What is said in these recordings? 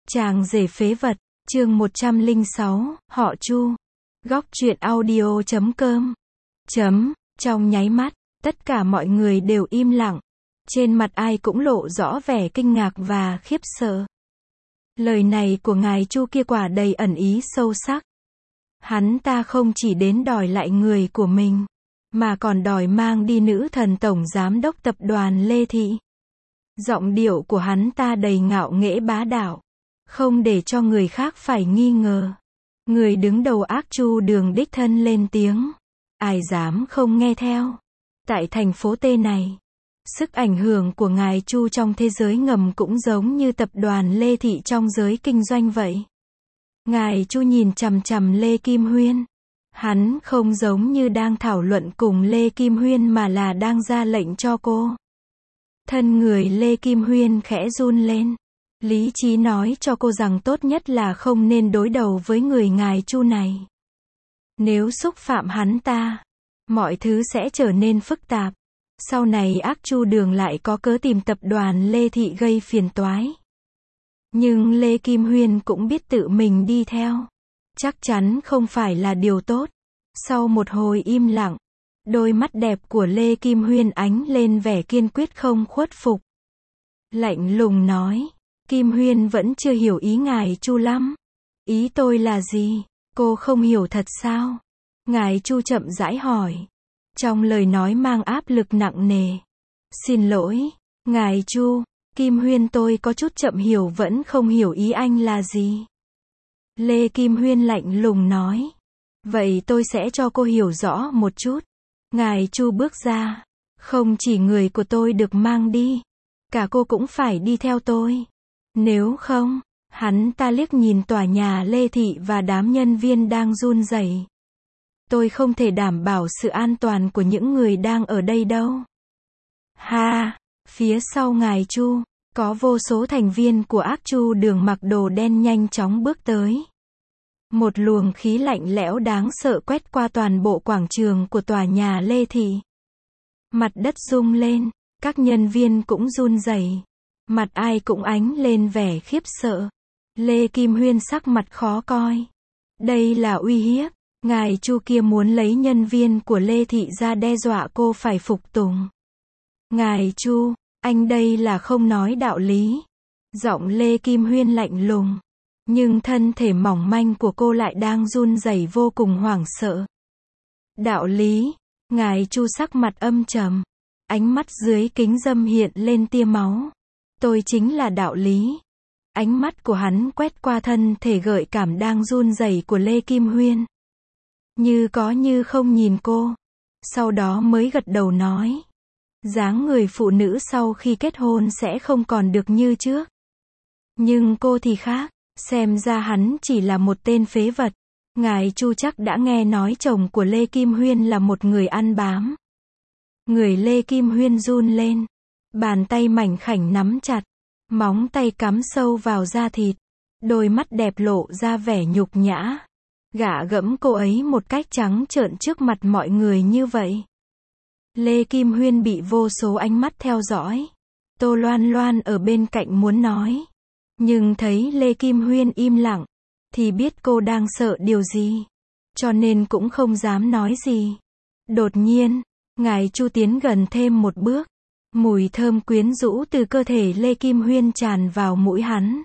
Chàng rể phế vật, chương 106, họ Chu. Góc truyện audio.com. Trong nháy mắt, tất cả mọi người đều im lặng. Trên mặt ai cũng lộ rõ vẻ kinh ngạc và khiếp sợ. Lời này của ngài Chu kia quả đầy ẩn ý sâu sắc. Hắn ta không chỉ đến đòi lại người của mình, mà còn đòi mang đi nữ thần tổng giám đốc tập đoàn Lê Thị. Giọng điệu của hắn ta đầy ngạo nghễ bá đạo, không để cho người khác phải nghi ngờ. Người đứng đầu Ác Chu Đường đích thân lên tiếng. Ai dám không nghe theo. Tại thành phố T này, sức ảnh hưởng của ngài Chu trong thế giới ngầm cũng giống như tập đoàn Lê Thị trong giới kinh doanh vậy. Ngài Chu nhìn chằm chằm Lê Kim Huyên. Hắn không giống như đang thảo luận cùng Lê Kim Huyên mà là đang ra lệnh cho cô. Thân người Lê Kim Huyên khẽ run lên. Lý trí nói cho cô rằng tốt nhất là không nên đối đầu với người ngài Chu này. Nếu xúc phạm hắn ta, mọi thứ sẽ trở nên phức tạp. Sau này Ác Chu Đường lại có cớ tìm tập đoàn Lê Thị gây phiền toái. Nhưng Lê Kim Huyên cũng biết tự mình đi theo, chắc chắn không phải là điều tốt. Sau một hồi im lặng, đôi mắt đẹp của Lê Kim Huyên ánh lên vẻ kiên quyết không khuất phục. Lạnh lùng nói, Kim Huyên vẫn chưa hiểu ý ngài Chu lắm. Ý tôi là gì? Cô không hiểu thật sao? Ngài Chu chậm rãi hỏi, trong lời nói mang áp lực nặng nề. Xin lỗi, ngài Chu, Kim Huyên tôi có chút chậm hiểu, vẫn không hiểu ý anh là gì. Lê Kim Huyên lạnh lùng nói. Vậy tôi sẽ cho cô hiểu rõ một chút. Ngài Chu bước ra. Không chỉ người của tôi được mang đi, cả cô cũng phải đi theo tôi. Nếu không, hắn ta liếc nhìn tòa nhà Lê Thị và đám nhân viên đang run rẩy. Tôi không thể đảm bảo sự an toàn của những người đang ở đây đâu. Ha, phía sau ngài Chu, có vô số thành viên của Ác Chu Đường mặc đồ đen nhanh chóng bước tới. Một luồng khí lạnh lẽo đáng sợ quét qua toàn bộ quảng trường của tòa nhà Lê Thị. Mặt đất rung lên, các nhân viên cũng run rẩy. Mặt ai cũng ánh lên vẻ khiếp sợ. Lê Kim Huyên sắc mặt khó coi. Đây là uy hiếp. Ngài Chu kia muốn lấy nhân viên của Lê Thị ra đe dọa cô phải phục tùng. Ngài Chu, anh đây là không nói đạo lý. Giọng Lê Kim Huyên lạnh lùng. Nhưng thân thể mỏng manh của cô lại đang run rẩy vô cùng hoảng sợ. Đạo lý. Ngài Chu sắc mặt âm trầm. Ánh mắt dưới kính râm hiện lên tia máu. Tôi chính là đạo lý. Ánh mắt của hắn quét qua thân thể gợi cảm đang run rẩy của Lê Kim Huyên. Như có như không nhìn cô. Sau đó mới gật đầu nói. Dáng người phụ nữ sau khi kết hôn sẽ không còn được như trước. Nhưng cô thì khác. Xem ra hắn chỉ là một tên phế vật. Ngài Chu chắc đã nghe nói chồng của Lê Kim Huyên là một người ăn bám. Người Lê Kim Huyên run lên. Bàn tay mảnh khảnh nắm chặt. Móng tay cắm sâu vào da thịt. Đôi mắt đẹp lộ ra vẻ nhục nhã. Gạ gẫm cô ấy một cách trắng trợn trước mặt mọi người như vậy. Lê Kim Huyên bị vô số ánh mắt theo dõi. Tô Loan Loan ở bên cạnh muốn nói. Nhưng thấy Lê Kim Huyên im lặng, thì biết cô đang sợ điều gì. Cho nên cũng không dám nói gì. Đột nhiên, ngài Chu tiến gần thêm một bước. Mùi thơm quyến rũ từ cơ thể Lê Kim Huyên tràn vào mũi hắn.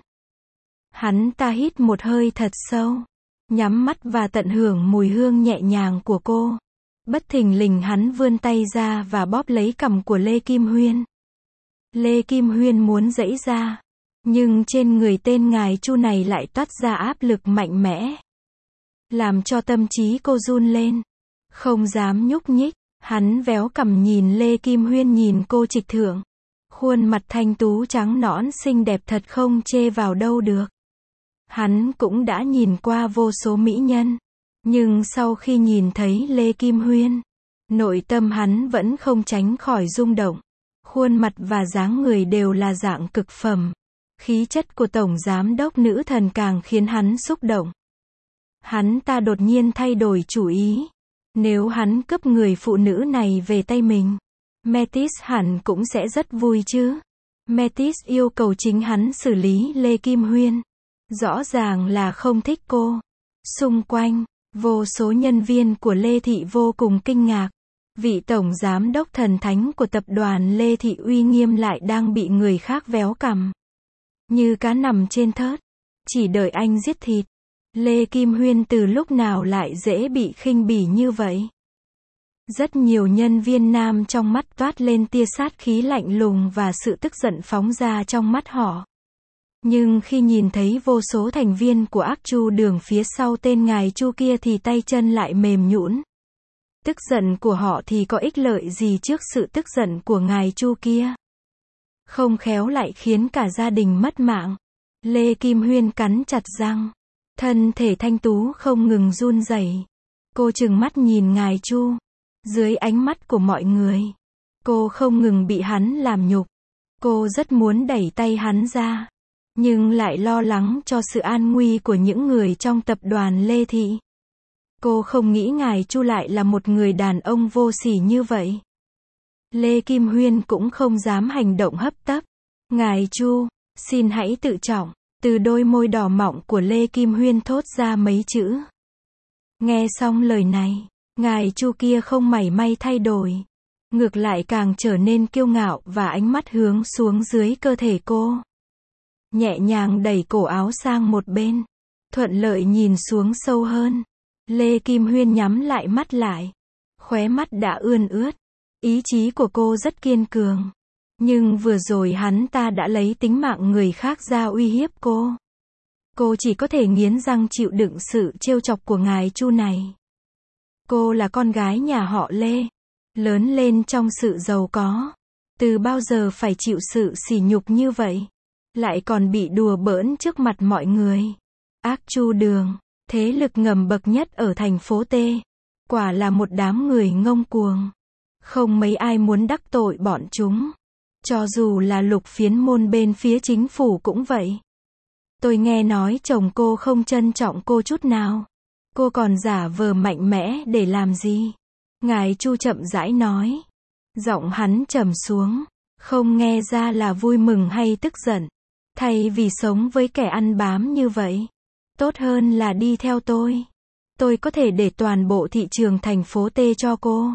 Hắn ta hít một hơi thật sâu, nhắm mắt và tận hưởng mùi hương nhẹ nhàng của cô. Bất thình lình hắn vươn tay ra và bóp lấy cằm của Lê Kim Huyên. Lê Kim Huyên muốn giãy ra. Nhưng trên người tên ngài Chu này lại toát ra áp lực mạnh mẽ. Làm cho tâm trí cô run lên. Không dám nhúc nhích. Hắn véo cằm nhìn Lê Kim Huyên nhìn cô trịch thượng. Khuôn mặt thanh tú trắng nõn xinh đẹp thật không chê vào đâu được. Hắn cũng đã nhìn qua vô số mỹ nhân. Nhưng sau khi nhìn thấy Lê Kim Huyên, nội tâm hắn vẫn không tránh khỏi rung động. Khuôn mặt và dáng người đều là dạng cực phẩm. Khí chất của tổng giám đốc nữ thần càng khiến hắn xúc động. Hắn ta đột nhiên thay đổi chủ ý. Nếu hắn cướp người phụ nữ này về tay mình, Metis hẳn cũng sẽ rất vui chứ. Metis yêu cầu chính hắn xử lý Lê Kim Huyên. Rõ ràng là không thích cô. Xung quanh, vô số nhân viên của Lê Thị vô cùng kinh ngạc. Vị tổng giám đốc thần thánh của tập đoàn Lê Thị uy nghiêm lại đang bị người khác véo cằm. Như cá nằm trên thớt. Chỉ đợi anh giết thịt. Lê Kim Huyên từ lúc nào lại dễ bị khinh bỉ như vậy? Rất nhiều nhân viên nam trong mắt toát lên tia sát khí lạnh lùng và sự tức giận phóng ra trong mắt họ. Nhưng khi nhìn thấy vô số thành viên của ác chu đường phía sau tên ngài Chu kia thì tay chân lại mềm nhũn. Tức giận của họ thì có ích lợi gì trước sự tức giận của ngài Chu kia? Không khéo lại khiến cả gia đình mất mạng. Lê Kim Huyên cắn chặt răng. Thân thể thanh tú không ngừng run rẩy. Cô trừng mắt nhìn ngài Chu. Dưới ánh mắt của mọi người, cô không ngừng bị hắn làm nhục. Cô rất muốn đẩy tay hắn ra, nhưng lại lo lắng cho sự an nguy của những người trong tập đoàn Lê Thị. Cô không nghĩ ngài Chu lại là một người đàn ông vô sỉ như vậy. Lê Kim Huyên cũng không dám hành động hấp tấp. Ngài Chu, xin hãy tự trọng. Từ đôi môi đỏ mọng của Lê Kim Huyên thốt ra mấy chữ. Nghe xong lời này, ngài Chu kia không mảy may thay đổi. Ngược lại càng trở nên kiêu ngạo và ánh mắt hướng xuống dưới cơ thể cô. Nhẹ nhàng đẩy cổ áo sang một bên. Thuận lợi nhìn xuống sâu hơn. Lê Kim Huyên nhắm lại mắt lại. Khóe mắt đã ươn ướt. Ý chí của cô rất kiên cường. Nhưng vừa rồi hắn ta đã lấy tính mạng người khác ra uy hiếp cô. Cô chỉ có thể nghiến răng chịu đựng sự trêu chọc của ngài Chu này. Cô là con gái nhà họ Lê. Lớn lên trong sự giàu có. Từ bao giờ phải chịu sự sỉ nhục như vậy? Lại còn bị đùa bỡn trước mặt mọi người. Ác Chu đường, thế lực ngầm bậc nhất ở thành phố T. Quả là một đám người ngông cuồng. Không mấy ai muốn đắc tội bọn chúng. Cho dù là Lục Phiến Môn bên phía chính phủ cũng vậy. Tôi nghe nói chồng cô không trân trọng cô chút nào. Cô còn giả vờ mạnh mẽ để làm gì? Ngài Chu chậm rãi nói. Giọng hắn trầm xuống. Không nghe ra là vui mừng hay tức giận. Thay vì sống với kẻ ăn bám như vậy, tốt hơn là đi theo tôi. Tôi có thể để toàn bộ thị trường thành phố T cho cô.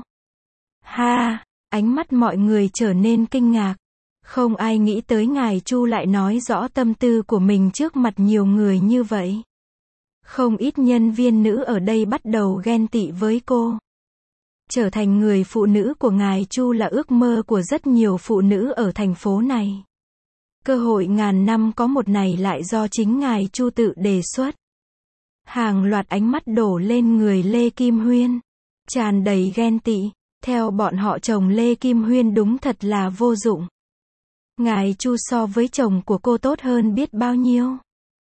Ha! Ánh mắt mọi người trở nên kinh ngạc. Không ai nghĩ tới ngài Chu lại nói rõ tâm tư của mình trước mặt nhiều người như vậy. Không ít nhân viên nữ ở đây bắt đầu ghen tị với cô. Trở thành người phụ nữ của ngài Chu là ước mơ của rất nhiều phụ nữ ở thành phố này. Cơ hội ngàn năm có một này lại do chính ngài Chu tự đề xuất. Hàng loạt ánh mắt đổ lên người Lê Kim Huyên. Tràn đầy ghen tị. Theo bọn họ chồng Lê Kim Huyên đúng thật là vô dụng. Ngài Chu so với chồng của cô tốt hơn biết bao nhiêu.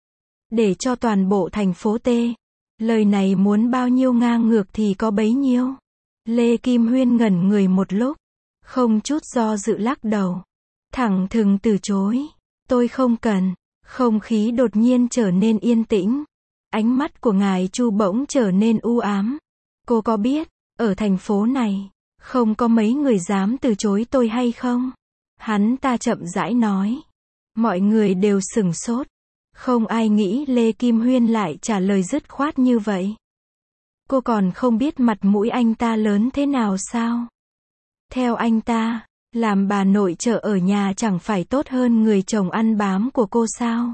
Để cho toàn bộ thành phố T. Lời này muốn bao nhiêu ngang ngược thì có bấy nhiêu. Lê Kim Huyên ngẩn người một lúc. Không chút do dự lắc đầu. Thẳng thừng từ chối. Tôi không cần. Không khí đột nhiên trở nên yên tĩnh. Ánh mắt của ngài Chu bỗng trở nên u ám. Cô có biết, ở thành phố này, không có mấy người dám từ chối tôi hay không? Hắn ta chậm rãi nói. Mọi người đều sửng sốt. Không ai nghĩ Lê Kim Huyên lại trả lời dứt khoát như vậy. Cô còn không biết mặt mũi anh ta lớn thế nào sao? Theo anh ta, làm bà nội trợ ở nhà chẳng phải tốt hơn người chồng ăn bám của cô sao?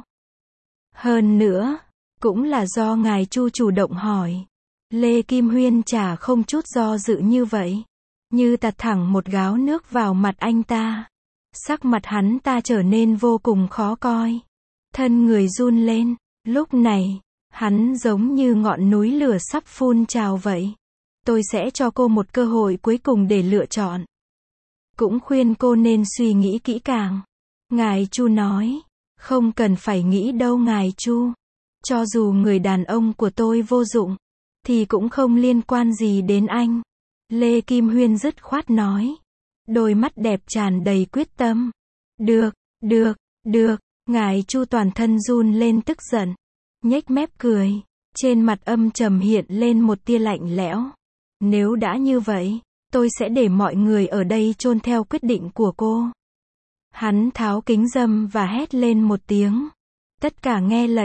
Hơn nữa, cũng là do ngài Chu chủ động hỏi. Lê Kim Huyên chả không chút do dự như vậy. Như tạt thẳng một gáo nước vào mặt anh ta. Sắc mặt hắn ta trở nên vô cùng khó coi. Thân người run lên. Lúc này, hắn giống như ngọn núi lửa sắp phun trào vậy. Tôi sẽ cho cô một cơ hội cuối cùng để lựa chọn. Cũng khuyên cô nên suy nghĩ kỹ càng. Ngài Chu nói. Không cần phải nghĩ đâu ngài Chu. Cho dù người đàn ông của tôi vô dụng, thì cũng không liên quan gì đến anh. Lê Kim Huyên dứt khoát nói. Đôi mắt đẹp tràn đầy quyết tâm. Được, được, được. Ngài Chu toàn thân run lên tức giận. Nhếch mép cười. Trên mặt âm trầm hiện lên một tia lạnh lẽo. Nếu đã như vậy, tôi sẽ để mọi người ở đây chôn theo quyết định của cô. Hắn tháo kính râm và hét lên một tiếng. Tất cả nghe lệnh.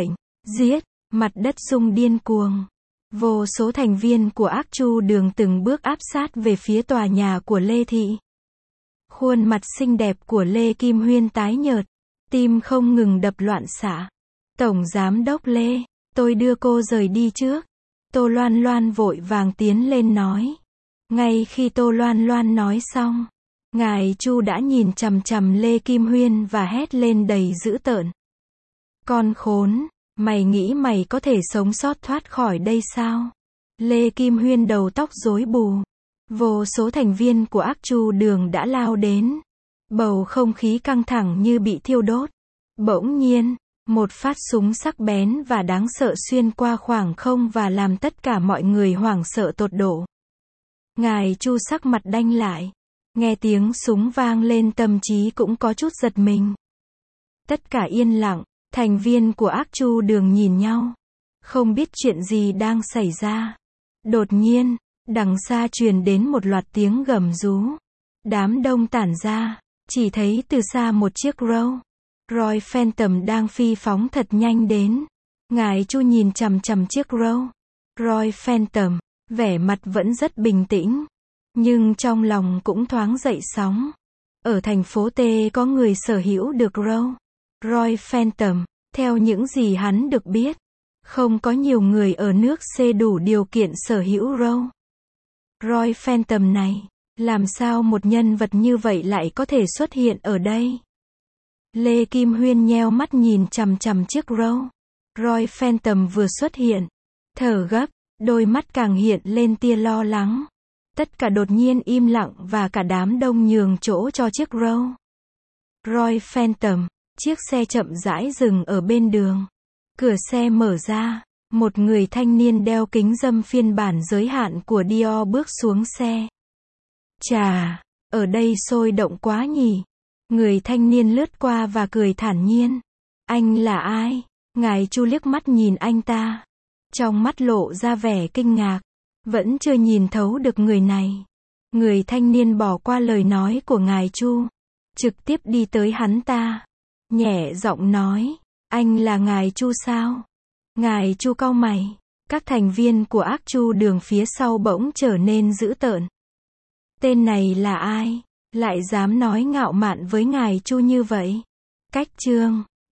Giết, mặt đất rung điên cuồng. Vô số thành viên của Ác Chu Đường từng bước áp sát về phía tòa nhà của Lê Thị. Khuôn mặt xinh đẹp của Lê Kim Huyên tái nhợt, tim không ngừng đập loạn xạ. Tổng Giám đốc Lê, tôi đưa cô rời đi trước. Tô Loan Loan vội vàng tiến lên nói. Ngay khi Tô Loan Loan nói xong, ngài Chu đã nhìn chằm chằm Lê Kim Huyên và hét lên đầy dữ tợn. Con khốn, mày nghĩ mày có thể sống sót thoát khỏi đây sao? Lê Kim Huyên đầu tóc rối bù. Vô số thành viên của Ác Chu Đường đã lao đến. Bầu không khí căng thẳng như bị thiêu đốt. Bỗng nhiên, một phát súng sắc bén và đáng sợ xuyên qua khoảng không và làm tất cả mọi người hoảng sợ tột độ. Ngài Chu sắc mặt đanh lại. Nghe tiếng súng vang lên tâm trí cũng có chút giật mình. Tất cả yên lặng, thành viên của Ác Chu Đường nhìn nhau. Không biết chuyện gì đang xảy ra. Đột nhiên, đằng xa truyền đến một loạt tiếng gầm rú. Đám đông tản ra, chỉ thấy từ xa một chiếc Rolls Royce Phantom đang phi phóng thật nhanh đến. Ngài Chu nhìn chằm chằm chiếc Rolls Royce Phantom, vẻ mặt vẫn rất bình tĩnh, nhưng trong lòng cũng thoáng dậy sóng. Ở thành phố T có người sở hữu được Rolls Royce Phantom, theo những gì hắn được biết, không có nhiều người ở nước C đủ điều kiện sở hữu Rolls Royce Phantom này. Làm sao một nhân vật như vậy lại có thể xuất hiện ở đây? Lê Kim Huyên nheo mắt nhìn chằm chằm chiếc Rolls Royce Phantom vừa xuất hiện. Thở gấp, đôi mắt càng hiện lên tia lo lắng. Tất cả đột nhiên im lặng và cả đám đông nhường chỗ cho chiếc Rolls Royce Phantom. Chiếc xe chậm rãi dừng ở bên đường. Cửa xe mở ra. Một người thanh niên đeo kính râm phiên bản giới hạn của Dior bước xuống xe. Chà, ở đây sôi động quá nhỉ. Người thanh niên lướt qua và cười thản nhiên. Anh là ai? Ngài Chu liếc mắt nhìn anh ta. Trong mắt lộ ra vẻ kinh ngạc. Vẫn chưa nhìn thấu được người này. Người thanh niên bỏ qua lời nói của ngài Chu. Trực tiếp đi tới hắn ta. Nhẹ giọng nói. Anh là ngài Chu sao? Ngài Chu cau mày. Các thành viên của Ác Chu Đường phía sau bỗng trở nên dữ tợn. Tên này là ai? Lại dám nói ngạo mạn với ngài Chu như vậy? Cách chương